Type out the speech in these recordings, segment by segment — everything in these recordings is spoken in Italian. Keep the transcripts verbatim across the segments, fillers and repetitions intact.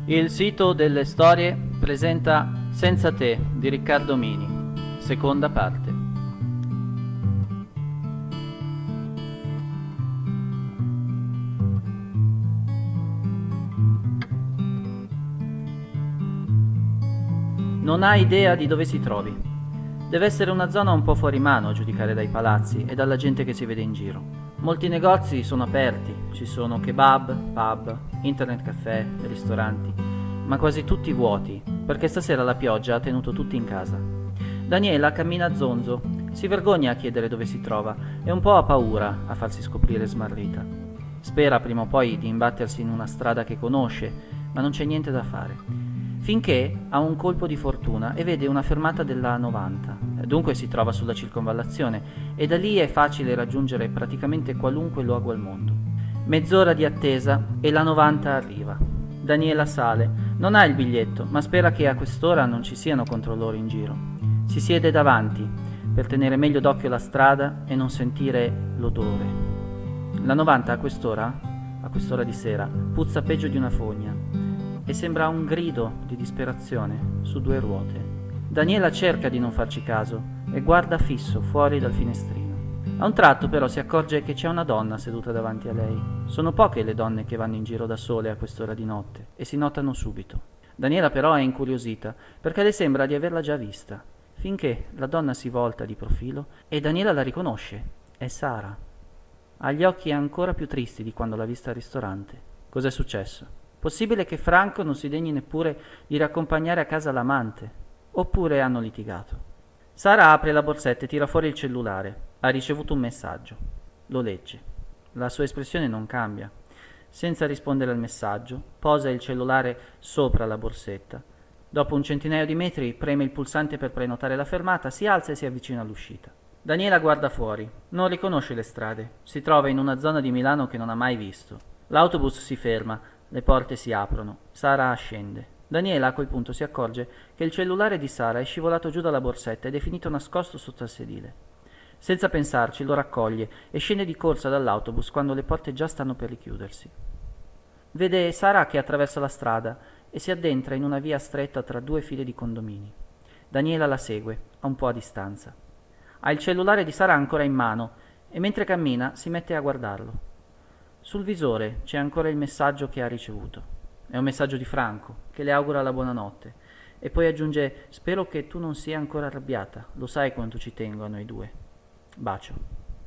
Il sito delle storie presenta Senza te di Riccardo Mini, seconda parte. Non ha idea di dove si trovi. Deve essere una zona un po' fuori mano a giudicare dai palazzi e dalla gente che si vede in giro. Molti negozi sono aperti, ci sono kebab, pub, internet caffè, ristoranti, ma quasi tutti vuoti, perché stasera la pioggia ha tenuto tutti in casa. Daniela cammina a zonzo, si vergogna a chiedere dove si trova e un po' ha paura a farsi scoprire smarrita. Spera prima o poi di imbattersi in una strada che conosce, ma non c'è niente da fare. Finché ha un colpo di fortuna e vede una fermata della novanta. Dunque si trova sulla circonvallazione e da lì è facile raggiungere praticamente qualunque luogo al mondo. Mezz'ora di attesa e la novanta arriva. Daniela sale, non ha il biglietto, ma spera che a quest'ora non ci siano controllori in giro. Si siede davanti per tenere meglio d'occhio la strada e non sentire l'odore. La novanta a quest'ora, a quest'ora di sera, puzza peggio di una fogna e sembra un grido di disperazione su due ruote. Daniela cerca di non farci caso e guarda fisso fuori dal finestrino. A un tratto però si accorge che c'è una donna seduta davanti a lei. Sono poche le donne che vanno in giro da sole a quest'ora di notte e si notano subito. Daniela però è incuriosita perché le sembra di averla già vista, finché la donna si volta di profilo e Daniela la riconosce. È Sara. Ha gli occhi ancora più tristi di quando l'ha vista al ristorante. Cos'è successo? Possibile che Franco non si degni neppure di raccompagnare a casa l'amante? Oppure hanno litigato? Sara apre la borsetta e tira fuori il cellulare. Ha ricevuto un messaggio. Lo legge. La sua espressione non cambia. Senza rispondere al messaggio, posa il cellulare sopra la borsetta. Dopo un centinaio di metri preme il pulsante per prenotare la fermata, si alza e si avvicina all'uscita. Daniela guarda fuori. Non riconosce le strade. Si trova in una zona di Milano che non ha mai visto. L'autobus si ferma. Le porte si aprono. Sara scende. Daniela a quel punto si accorge che il cellulare di Sara è scivolato giù dalla borsetta ed è finito nascosto sotto al sedile. Senza pensarci lo raccoglie e scende di corsa dall'autobus quando le porte già stanno per richiudersi. Vede Sara che attraversa la strada e si addentra in una via stretta tra due file di condomini. Daniela la segue, a un po' a distanza. Ha il cellulare di Sara ancora in mano e mentre cammina si mette a guardarlo. Sul visore c'è ancora il messaggio che ha ricevuto. È un messaggio di Franco, che le augura la buonanotte. E poi aggiunge: spero che tu non sia ancora arrabbiata, lo sai quanto ci tengo a noi due. Bacio.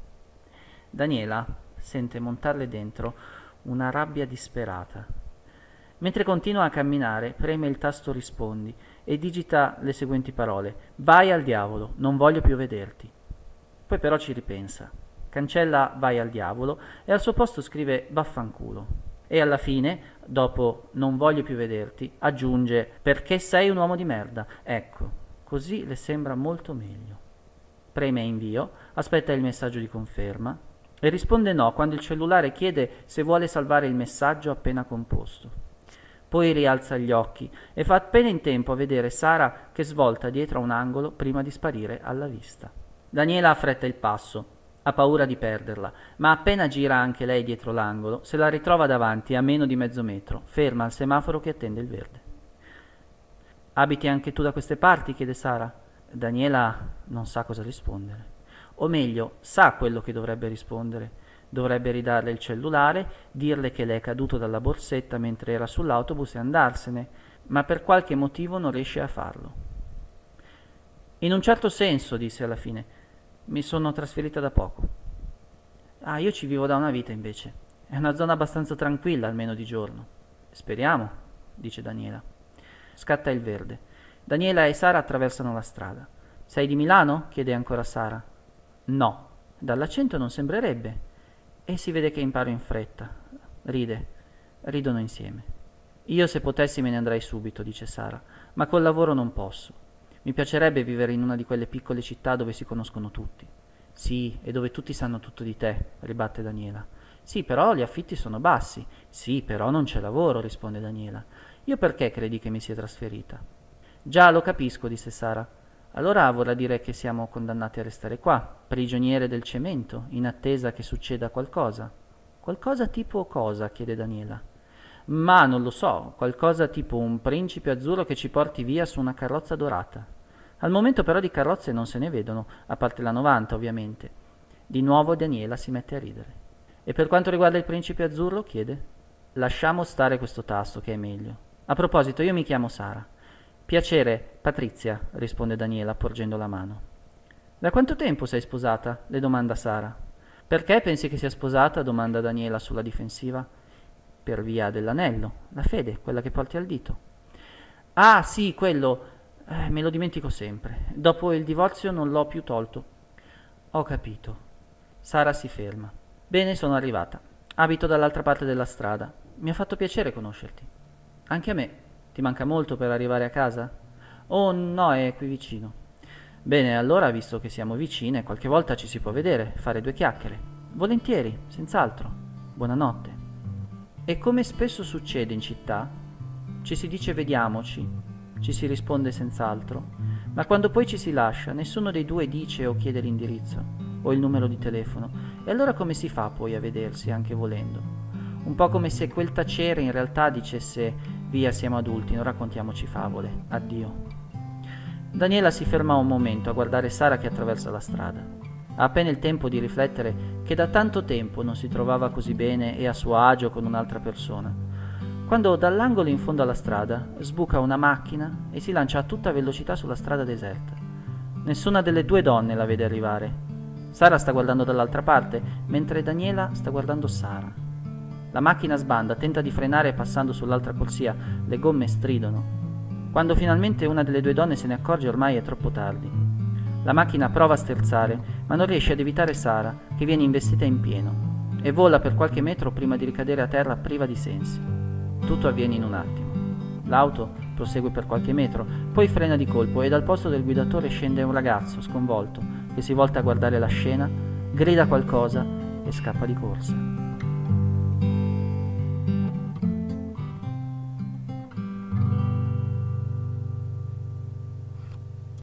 Daniela sente montarle dentro una rabbia disperata. Mentre continua a camminare, preme il tasto rispondi e digita le seguenti parole: vai al diavolo, non voglio più vederti. Poi però ci ripensa. Cancella vai al diavolo e al suo posto scrive vaffanculo. E alla fine, dopo non voglio più vederti, aggiunge perché sei un uomo di merda. Ecco, così le sembra molto meglio. Preme invio, aspetta il messaggio di conferma e risponde no quando il cellulare chiede se vuole salvare il messaggio appena composto. Poi rialza gli occhi e fa appena in tempo a vedere Sara che svolta dietro a un angolo prima di sparire alla vista. Daniela affretta il passo. Ha paura di perderla, ma appena gira anche lei dietro l'angolo, se la ritrova davanti a meno di mezzo metro, ferma al semaforo che attende il verde. Abiti anche tu da queste parti? Chiede Sara. Daniela non sa cosa rispondere. O meglio, sa quello che dovrebbe rispondere. Dovrebbe ridarle il cellulare, dirle che le è caduto dalla borsetta mentre era sull'autobus e andarsene, ma per qualche motivo non riesce a farlo. In un certo senso, disse alla fine, mi sono trasferita da poco. Ah, io ci vivo da una vita invece. È una zona abbastanza tranquilla, almeno di giorno. Speriamo, dice Daniela. Scatta il verde. Daniela e Sara attraversano la strada. Sei di Milano? Chiede ancora Sara. No, dall'accento non sembrerebbe. E si vede che imparo in fretta. Ride. Ridono insieme. Io se potessi me ne andrei subito, dice Sara, ma col lavoro non posso. Mi piacerebbe vivere in una di quelle piccole città dove si conoscono tutti. Sì, e dove tutti sanno tutto di te, ribatte Daniela. Sì, però gli affitti sono bassi. Sì, però non c'è lavoro, risponde Daniela. Io perché credi che mi sia trasferita? Già, lo capisco, disse Sara. Allora vorrà dire che siamo condannati a restare qua, prigioniere del cemento, in attesa che succeda qualcosa. Qualcosa tipo cosa? Chiede Daniela. Ma non lo so, qualcosa tipo un principe azzurro che ci porti via su una carrozza dorata. Al momento però di carrozze non se ne vedono, a parte la novanta ovviamente. Di nuovo Daniela si mette a ridere. E per quanto riguarda il principe azzurro, chiede? Lasciamo stare questo tasto, che è meglio. A proposito, io mi chiamo Sara. Piacere, Patrizia, risponde Daniela porgendo la mano. Da quanto tempo sei sposata? Le domanda Sara. Perché pensi che sia sposata? Domanda Daniela sulla difensiva. Per via dell'anello, la fede, quella che porti al dito. Ah, sì, quello. Eh, me lo dimentico sempre. Dopo il divorzio non l'ho più tolto. Ho capito. Sara si ferma. Bene, sono arrivata. Abito dall'altra parte della strada. Mi ha fatto piacere conoscerti. Anche a me. Ti manca molto per arrivare a casa? Oh, no, è qui vicino. Bene, allora, visto che siamo vicine, qualche volta ci si può vedere, fare due chiacchiere. Volentieri, senz'altro. Buonanotte. E come spesso succede in città, ci si dice vediamoci, ci si risponde senz'altro, ma quando poi ci si lascia, nessuno dei due dice o chiede l'indirizzo o il numero di telefono. E allora come si fa poi a vedersi, anche volendo? Un po' come se quel tacere in realtà dicesse via, siamo adulti, non raccontiamoci favole, addio. Daniela si ferma un momento a guardare Sara che attraversa la strada. Ha appena il tempo di riflettere che da tanto tempo non si trovava così bene e a suo agio con un'altra persona, quando dall'angolo in fondo alla strada sbuca una macchina e si lancia a tutta velocità sulla strada deserta. Nessuna delle due donne la vede arrivare. Sara sta guardando dall'altra parte, mentre Daniela sta guardando Sara. La macchina sbanda, tenta di frenare passando sull'altra corsia, le gomme stridono. Quando finalmente una delle due donne se ne accorge, ormai è troppo tardi. La macchina prova a sterzare, ma non riesce ad evitare Sara, che viene investita in pieno, e vola per qualche metro prima di ricadere a terra priva di sensi. Tutto avviene in un attimo. L'auto prosegue per qualche metro, poi frena di colpo e dal posto del guidatore scende un ragazzo sconvolto, che si volta a guardare la scena, grida qualcosa e scappa di corsa.